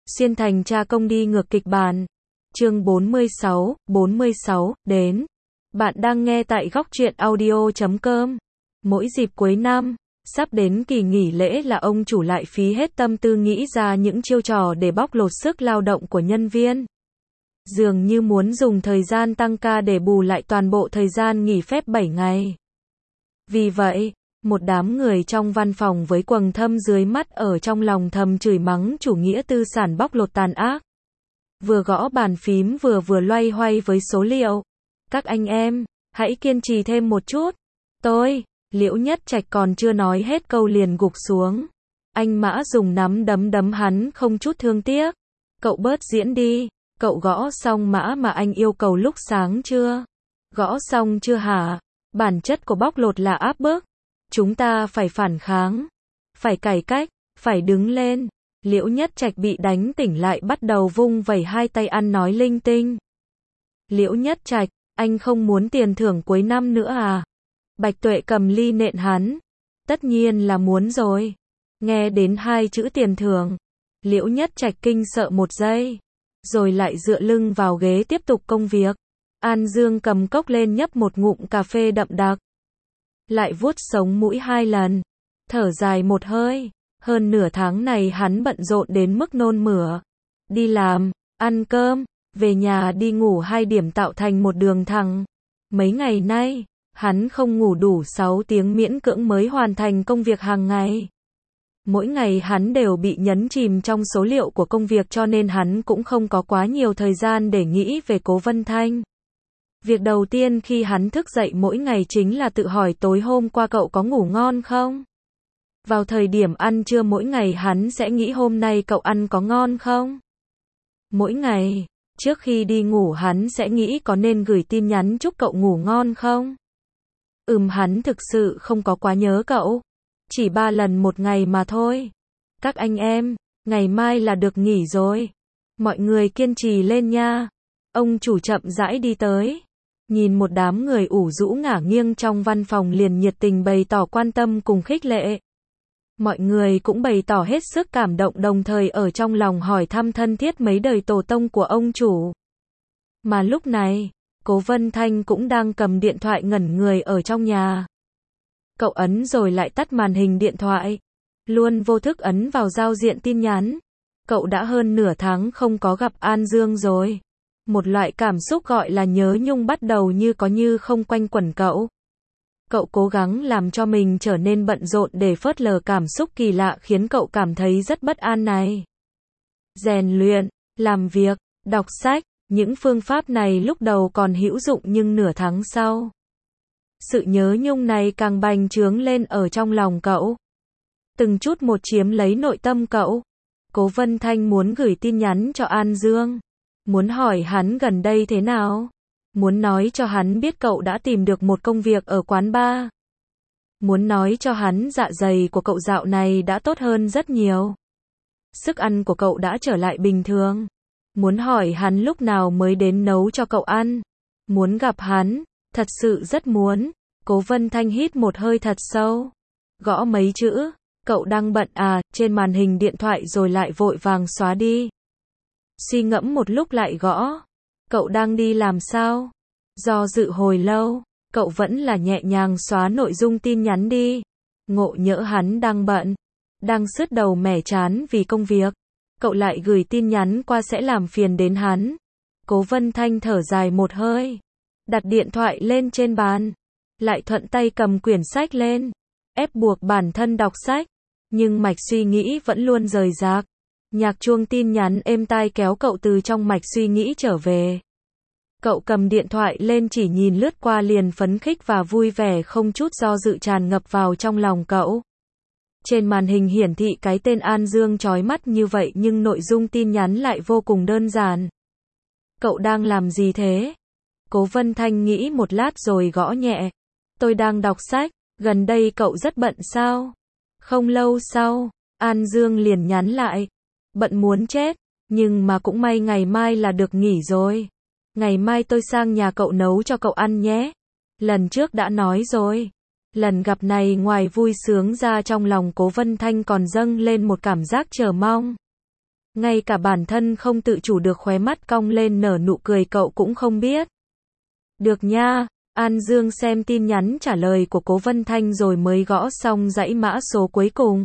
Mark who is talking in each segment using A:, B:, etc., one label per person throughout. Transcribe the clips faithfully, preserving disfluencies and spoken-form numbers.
A: Xuyên thành cha công đi ngược kịch bản. Chương bốn mươi sáu, bốn mươi sáu, đến. Bạn đang nghe tại góc truyện audio chấm com. Mỗi dịp cuối năm, sắp đến kỳ nghỉ lễ là ông chủ lại phí hết tâm tư nghĩ ra những chiêu trò để bóc lột sức lao động của nhân viên. Dường như muốn dùng thời gian tăng ca để bù lại toàn bộ thời gian nghỉ phép bảy ngày. Vì vậy, một đám người trong văn phòng với quầng thâm dưới mắt ở trong lòng thầm chửi mắng chủ nghĩa tư sản bóc lột tàn ác. Vừa gõ bàn phím vừa vừa loay hoay với số liệu. Các anh em, hãy kiên trì thêm một chút. Tôi, Liễu Nhất Trạch còn chưa nói hết câu liền gục xuống. Anh Mã dùng nắm đấm đấm hắn không chút thương tiếc. Cậu bớt diễn đi, cậu gõ xong mã mà anh yêu cầu lúc sáng chưa? Gõ xong chưa hả? Bản chất của bóc lột là áp bức. Chúng ta phải phản kháng, phải cải cách, phải đứng lên. Liễu Nhất Trạch bị đánh tỉnh lại bắt đầu vung vẩy hai tay ăn nói linh tinh. Liễu Nhất Trạch, anh không muốn tiền thưởng cuối năm nữa à? Bạch Tuệ cầm ly nện hắn. Tất nhiên là muốn rồi. Nghe đến hai chữ tiền thưởng, Liễu Nhất Trạch kinh sợ một giây, rồi lại dựa lưng vào ghế tiếp tục công việc. An Dương cầm cốc lên nhấp một ngụm cà phê đậm đặc. Lại vuốt sống mũi hai lần, thở dài một hơi. Hơn nửa tháng này hắn bận rộn đến mức nôn mửa. Đi làm, ăn cơm, về nhà đi ngủ hai điểm tạo thành một đường thẳng. Mấy ngày nay, hắn không ngủ đủ sáu tiếng miễn cưỡng mới hoàn thành công việc hàng ngày. Mỗi ngày hắn đều bị nhấn chìm trong số liệu của công việc cho nên hắn cũng không có quá nhiều thời gian để nghĩ về Cố Vân Thanh. Việc đầu tiên khi hắn thức dậy mỗi ngày chính là tự hỏi tối hôm qua cậu có ngủ ngon không? Vào thời điểm ăn trưa mỗi ngày hắn sẽ nghĩ hôm nay cậu ăn có ngon không? Mỗi ngày, trước khi đi ngủ hắn sẽ nghĩ có nên gửi tin nhắn chúc cậu ngủ ngon không? Ừm hắn thực sự không có quá nhớ cậu. Chỉ ba lần một ngày mà thôi. Các anh em, ngày mai là được nghỉ rồi. Mọi người kiên trì lên nha. Ông chủ chậm rãi đi tới. Nhìn một đám người ủ rũ ngả nghiêng trong văn phòng liền nhiệt tình bày tỏ quan tâm cùng khích lệ. Mọi người cũng bày tỏ hết sức cảm động đồng thời ở trong lòng hỏi thăm thân thiết mấy đời tổ tông của ông chủ. Mà lúc này, Cố Vân Thanh cũng đang cầm điện thoại ngẩn người ở trong nhà. Cậu ấn rồi lại tắt màn hình điện thoại. Luôn vô thức ấn vào giao diện tin nhắn. Cậu đã hơn nửa tháng không có gặp An Dương rồi. Một loại cảm xúc gọi là nhớ nhung bắt đầu như có như không quanh quẩn cậu. Cậu cố gắng làm cho mình trở nên bận rộn để phớt lờ cảm xúc kỳ lạ khiến cậu cảm thấy rất bất an này. Rèn luyện, làm việc, đọc sách, những phương pháp này lúc đầu còn hữu dụng nhưng nửa tháng sau, sự nhớ nhung này càng bành trướng lên ở trong lòng cậu. Từng chút một chiếm lấy nội tâm cậu. Cố Vân Thanh muốn gửi tin nhắn cho An Dương. Muốn hỏi hắn gần đây thế nào. Muốn nói cho hắn biết cậu đã tìm được một công việc ở quán bar. Muốn nói cho hắn dạ dày của cậu dạo này đã tốt hơn rất nhiều. Sức ăn của cậu đã trở lại bình thường. Muốn hỏi hắn lúc nào mới đến nấu cho cậu ăn. Muốn gặp hắn, thật sự rất muốn. Cố Vân Thanh hít một hơi thật sâu. Gõ mấy chữ, cậu đang bận à, trên màn hình điện thoại rồi lại vội vàng xóa đi. Suy ngẫm một lúc lại gõ. Cậu đang đi làm sao? Do dự hồi lâu, cậu vẫn là nhẹ nhàng xóa nội dung tin nhắn đi. Ngộ nhỡ hắn đang bận, đang sứt đầu mẻ chán vì công việc. Cậu lại gửi tin nhắn qua sẽ làm phiền đến hắn. Cố Vân Thanh thở dài một hơi. Đặt điện thoại lên trên bàn. Lại thuận tay cầm quyển sách lên. Ép buộc bản thân đọc sách. Nhưng mạch suy nghĩ vẫn luôn rời rạc. Nhạc chuông tin nhắn êm tai kéo cậu từ trong mạch suy nghĩ trở về. Cậu cầm điện thoại lên chỉ nhìn lướt qua liền phấn khích và vui vẻ không chút do dự tràn ngập vào trong lòng cậu. Trên màn hình hiển thị cái tên An Dương chói mắt như vậy nhưng nội dung tin nhắn lại vô cùng đơn giản. Cậu đang làm gì thế? Cố Vân Thanh nghĩ một lát rồi gõ nhẹ. Tôi đang đọc sách, gần đây cậu rất bận sao? Không lâu sau, An Dương liền nhắn lại. Bận muốn chết, nhưng mà cũng may ngày mai là được nghỉ rồi. Ngày mai tôi sang nhà cậu nấu cho cậu ăn nhé. Lần trước đã nói rồi. Lần gặp này ngoài vui sướng ra trong lòng Cố Vân Thanh còn dâng lên một cảm giác chờ mong. Ngay cả bản thân không tự chủ được khóe mắt cong lên nở nụ cười cậu cũng không biết. Được nha, An Dương xem tin nhắn trả lời của Cố Vân Thanh rồi mới gõ xong dãy mã số cuối cùng.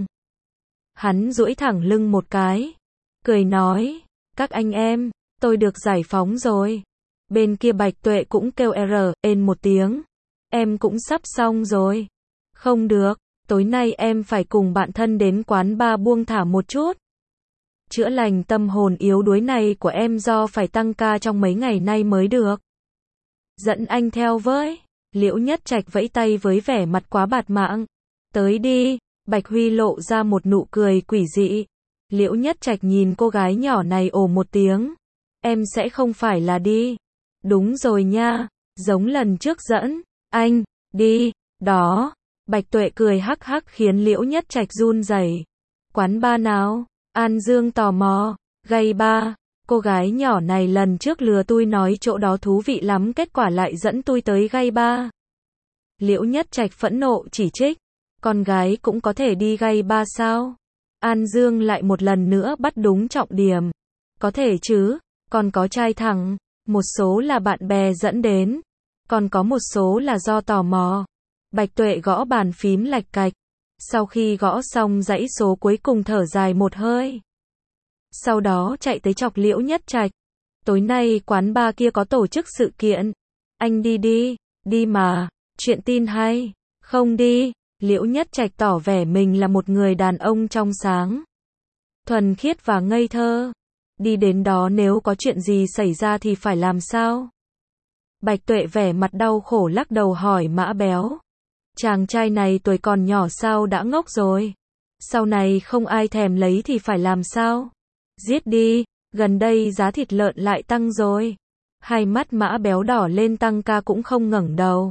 A: Hắn duỗi thẳng lưng một cái, cười nói, các anh em, tôi được giải phóng rồi. Bên kia Bạch Tuệ cũng kêu R, ên một tiếng. Em cũng sắp xong rồi. Không được, tối nay em phải cùng bạn thân đến quán bar buông thả một chút. Chữa lành tâm hồn yếu đuối này của em do phải tăng ca trong mấy ngày nay mới được. Dẫn anh theo với. Liễu Nhất Trạch vẫy tay với vẻ mặt quá bạt mạng. Tới đi. Bạch Huy lộ ra một nụ cười quỷ dị. Liễu Nhất Trạch nhìn cô gái nhỏ này ồ một tiếng. Em sẽ không phải là đi. Đúng rồi nha. Giống lần trước dẫn. Anh. Đi. Đó. Bạch Tuệ cười hắc hắc khiến Liễu Nhất Trạch run rẩy. Quán bar nào? An Dương tò mò. Gay bar. Cô gái nhỏ này lần trước lừa tôi nói chỗ đó thú vị lắm, kết quả lại dẫn tôi tới gay bar. Liễu Nhất Trạch phẫn nộ chỉ trích. Con gái cũng có thể đi gay bar sao? An Dương lại một lần nữa bắt đúng trọng điểm. Có thể chứ, còn có trai thẳng, một số là bạn bè dẫn đến, còn có một số là do tò mò. Bạch Tuệ gõ bàn phím lạch cạch. Sau khi gõ xong dãy số cuối cùng thở dài một hơi. Sau đó chạy tới chọc Liễu Nhất Trạch. Tối nay quán bar kia có tổ chức sự kiện. Anh đi đi, đi mà, chuyện tin hay. Không đi. Liễu Nhất Trạch tỏ vẻ mình là một người đàn ông trong sáng, thuần khiết và ngây thơ. Đi đến đó nếu có chuyện gì xảy ra thì phải làm sao? Bạch Tuệ vẻ mặt đau khổ lắc đầu hỏi Mã Béo. Chàng trai này tuổi còn nhỏ sao đã ngốc rồi? Sau này không ai thèm lấy thì phải làm sao? Giết đi, gần đây giá thịt lợn lại tăng rồi. Hai mắt Mã Béo đỏ lên, tăng ca cũng không ngẩng đầu.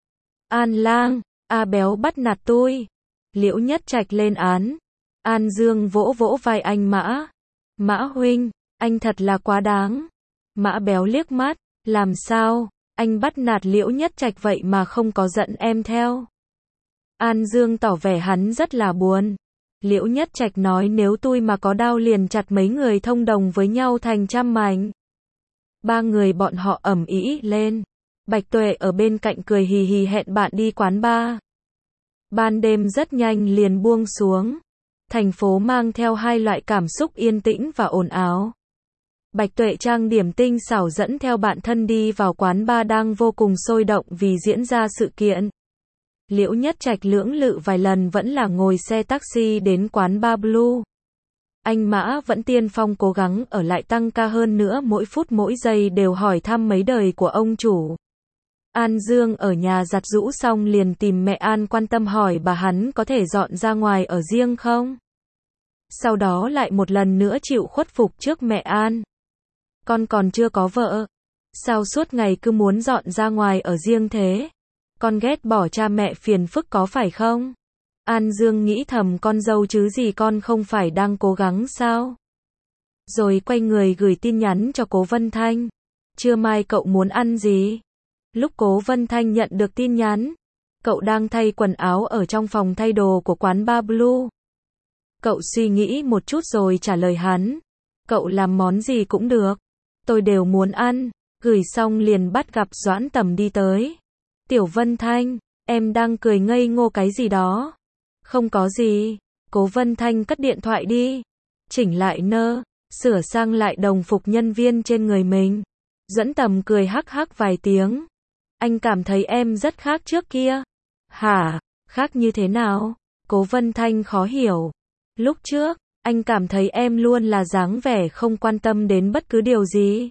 A: An Lang, A Béo bắt nạt tôi. Liễu Nhất Trạch lên án. An Dương vỗ vỗ vai anh Mã. Mã huynh, anh thật là quá đáng. Mã Béo liếc mắt, làm sao, anh bắt nạt Liễu Nhất Trạch vậy mà không có giận em theo. An Dương tỏ vẻ hắn rất là buồn. Liễu Nhất Trạch nói nếu tôi mà có đao liền chặt mấy người thông đồng với nhau thành trăm mảnh. Ba người bọn họ ầm ĩ lên. Bạch Tuệ ở bên cạnh cười hì hì hẹn bạn đi quán bar. Ban đêm rất nhanh liền buông xuống. Thành phố mang theo hai loại cảm xúc yên tĩnh và ồn ào. Bạch Tuệ trang điểm tinh xảo dẫn theo bạn thân đi vào quán bar đang vô cùng sôi động vì diễn ra sự kiện. Liễu Nhất Trạch lưỡng lự vài lần vẫn là ngồi xe taxi đến quán bar Blue. Anh Mã vẫn tiên phong cố gắng ở lại tăng ca hơn nữa, mỗi phút mỗi giây đều hỏi thăm mấy đời của ông chủ. An Dương ở nhà giặt giũ xong liền tìm mẹ An quan tâm hỏi bà hắn có thể dọn ra ngoài ở riêng không. Sau đó lại một lần nữa chịu khuất phục trước mẹ An. Con còn chưa có vợ. Sao suốt ngày cứ muốn dọn ra ngoài ở riêng thế? Con ghét bỏ cha mẹ phiền phức có phải không? An Dương nghĩ thầm con dâu chứ gì, con không phải đang cố gắng sao? Rồi quay người gửi tin nhắn cho Cố Vân Thanh. Trưa mai cậu muốn ăn gì? Lúc Cố Vân Thanh nhận được tin nhắn, cậu đang thay quần áo ở trong phòng thay đồ của quán bar Blue. Cậu suy nghĩ một chút rồi trả lời hắn. Cậu làm món gì cũng được. Tôi đều muốn ăn. Gửi xong liền bắt gặp Doãn Tầm đi tới. Tiểu Vân Thanh, em đang cười ngây ngô cái gì đó? Không có gì. Cố Vân Thanh cất điện thoại đi. Chỉnh lại nơ, sửa sang lại đồng phục nhân viên trên người mình. Doãn Tầm cười hắc hắc vài tiếng. Anh cảm thấy em rất khác trước kia. Hả? Khác như thế nào? Cố Vân Thanh khó hiểu. Lúc trước, anh cảm thấy em luôn là dáng vẻ không quan tâm đến bất cứ điều gì.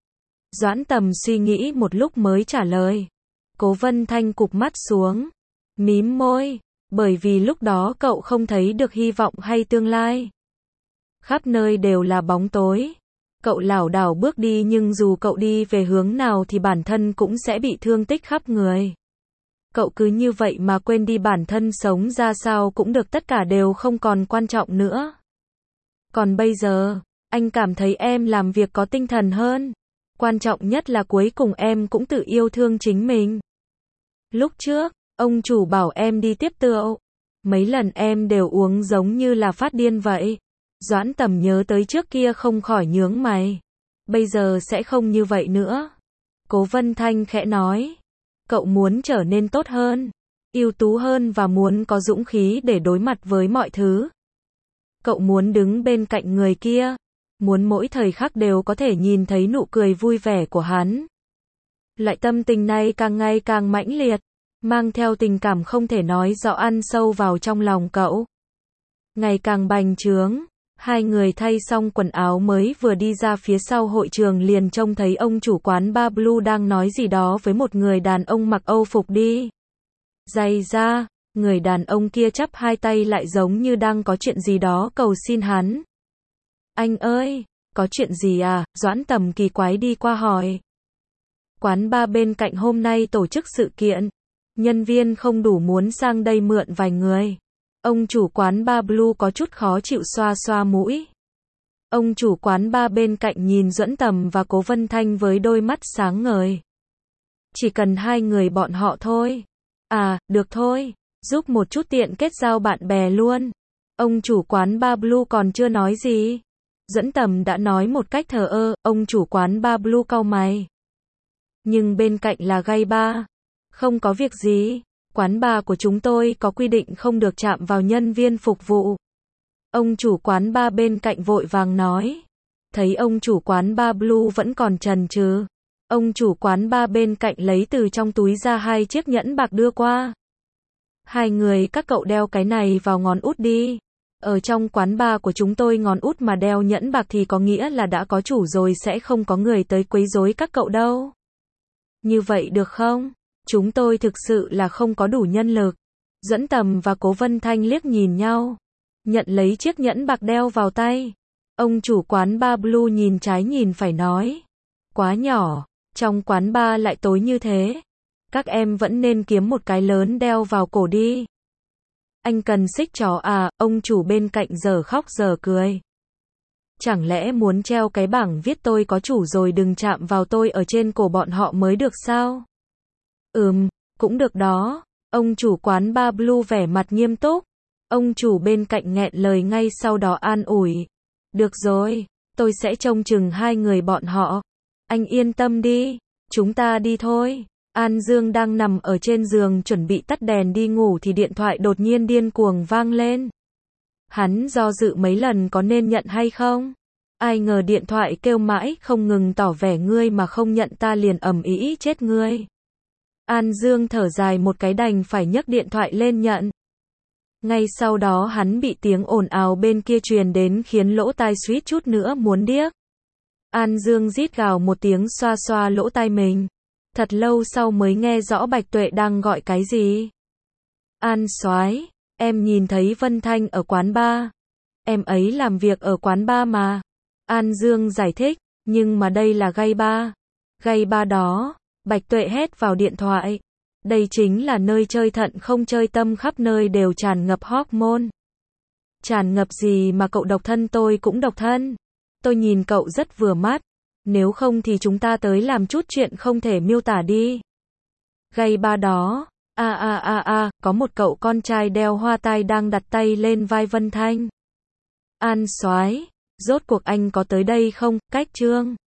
A: Doãn Tầm suy nghĩ một lúc mới trả lời. Cố Vân Thanh cụp mắt xuống, mím môi, bởi vì lúc đó cậu không thấy được hy vọng hay tương lai. Khắp nơi đều là bóng tối. Cậu lảo đảo bước đi nhưng dù cậu đi về hướng nào thì bản thân cũng sẽ bị thương tích khắp người. Cậu cứ như vậy mà quên đi bản thân sống ra sao cũng được, tất cả đều không còn quan trọng nữa. Còn bây giờ, anh cảm thấy em làm việc có tinh thần hơn. Quan trọng nhất là cuối cùng em cũng tự yêu thương chính mình. Lúc trước, ông chủ bảo em đi tiếp rượu. Mấy lần em đều uống giống như là phát điên vậy. Doãn Tầm nhớ tới trước kia không khỏi nhướng mày. Bây giờ sẽ không như vậy nữa. Cố Vân Thanh khẽ nói. Cậu muốn trở nên tốt hơn, ưu tú hơn và muốn có dũng khí để đối mặt với mọi thứ. Cậu muốn đứng bên cạnh người kia, muốn mỗi thời khắc đều có thể nhìn thấy nụ cười vui vẻ của hắn. Loại tâm tình này càng ngày càng mãnh liệt, mang theo tình cảm không thể nói rõ ăn sâu vào trong lòng cậu. Ngày càng bành trướng, hai người thay xong quần áo mới vừa đi ra phía sau hội trường liền trông thấy ông chủ quán bar Blue đang nói gì đó với một người đàn ông mặc Âu phục đi. Giày ra, người đàn ông kia chắp hai tay lại giống như đang có chuyện gì đó cầu xin hắn. Anh ơi, có chuyện gì à? Doãn Tầm kỳ quái đi qua hỏi. Quán bar bên cạnh hôm nay tổ chức sự kiện, nhân viên không đủ muốn sang đây mượn vài người. Ông chủ quán bar Blue có chút khó chịu xoa xoa mũi. Ông chủ quán bar bên cạnh nhìn Doãn Tầm và Cố Vân Thanh với đôi mắt sáng ngời. Chỉ cần hai người bọn họ thôi. À, được thôi, giúp một chút tiện kết giao bạn bè luôn. Ông chủ quán bar Blue còn chưa nói gì. Doãn Tầm đã nói một cách thờ ơ, ông chủ quán bar Blue cau mày. Nhưng bên cạnh là gay bar. Không có việc gì. Quán bar của chúng tôi có quy định không được chạm vào nhân viên phục vụ. Ông chủ quán bar bên cạnh vội vàng nói. Thấy ông chủ quán bar Blue vẫn còn chần chừ. Ông chủ quán bar bên cạnh lấy từ trong túi ra hai chiếc nhẫn bạc đưa qua. Hai người các cậu đeo cái này vào ngón út đi. Ở trong quán bar của chúng tôi ngón út mà đeo nhẫn bạc thì có nghĩa là đã có chủ rồi, sẽ không có người tới quấy rối các cậu đâu. Như vậy được không? Chúng tôi thực sự là không có đủ nhân lực. Doãn Tầm và Cố Vân Thanh liếc nhìn nhau. Nhận lấy chiếc nhẫn bạc đeo vào tay. Ông chủ quán bar Blue nhìn trái nhìn phải nói. Quá nhỏ, trong quán bar lại tối như thế. Các em vẫn nên kiếm một cái lớn đeo vào cổ đi. Anh cần xích chó à? Ông chủ bên cạnh giờ khóc giờ cười. Chẳng lẽ muốn treo cái bảng viết tôi có chủ rồi đừng chạm vào tôi ở trên cổ bọn họ mới được sao? Ừm, cũng được đó. Ông chủ quán bar Blue vẻ mặt nghiêm túc. Ông chủ bên cạnh nghẹn lời ngay sau đó an ủi. Được rồi, tôi sẽ trông chừng hai người bọn họ. Anh yên tâm đi, chúng ta đi thôi. An Dương đang nằm ở trên giường chuẩn bị tắt đèn đi ngủ thì điện thoại đột nhiên điên cuồng vang lên. Hắn do dự mấy lần có nên nhận hay không. Ai ngờ điện thoại kêu mãi không ngừng tỏ vẻ ngươi mà không nhận ta liền ầm ĩ chết ngươi. An Dương thở dài một cái đành phải nhấc điện thoại lên nhận. Ngay sau đó hắn bị tiếng ồn ào bên kia truyền đến khiến lỗ tai suýt chút nữa muốn điếc. An Dương rít gào một tiếng xoa xoa lỗ tai mình. Thật lâu sau mới nghe rõ Bạch Tuệ đang gọi cái gì. An soái, em nhìn thấy Vân Thanh ở quán bar. Em ấy làm việc ở quán bar mà. An Dương giải thích, nhưng mà đây là gay bar. Gay bar đó, Bạch Tuệ hét vào điện thoại. Đây chính là nơi chơi thận không chơi tâm, khắp nơi đều tràn ngập hormone. Tràn ngập gì mà cậu độc thân, tôi cũng độc thân. Tôi nhìn cậu rất vừa mắt. Nếu không thì chúng ta tới làm chút chuyện không thể miêu tả đi. Gay bar đó, a a a a, có một cậu con trai đeo hoa tai đang đặt tay lên vai Vân Thanh. An soái, rốt cuộc anh có tới đây không? Cách Trương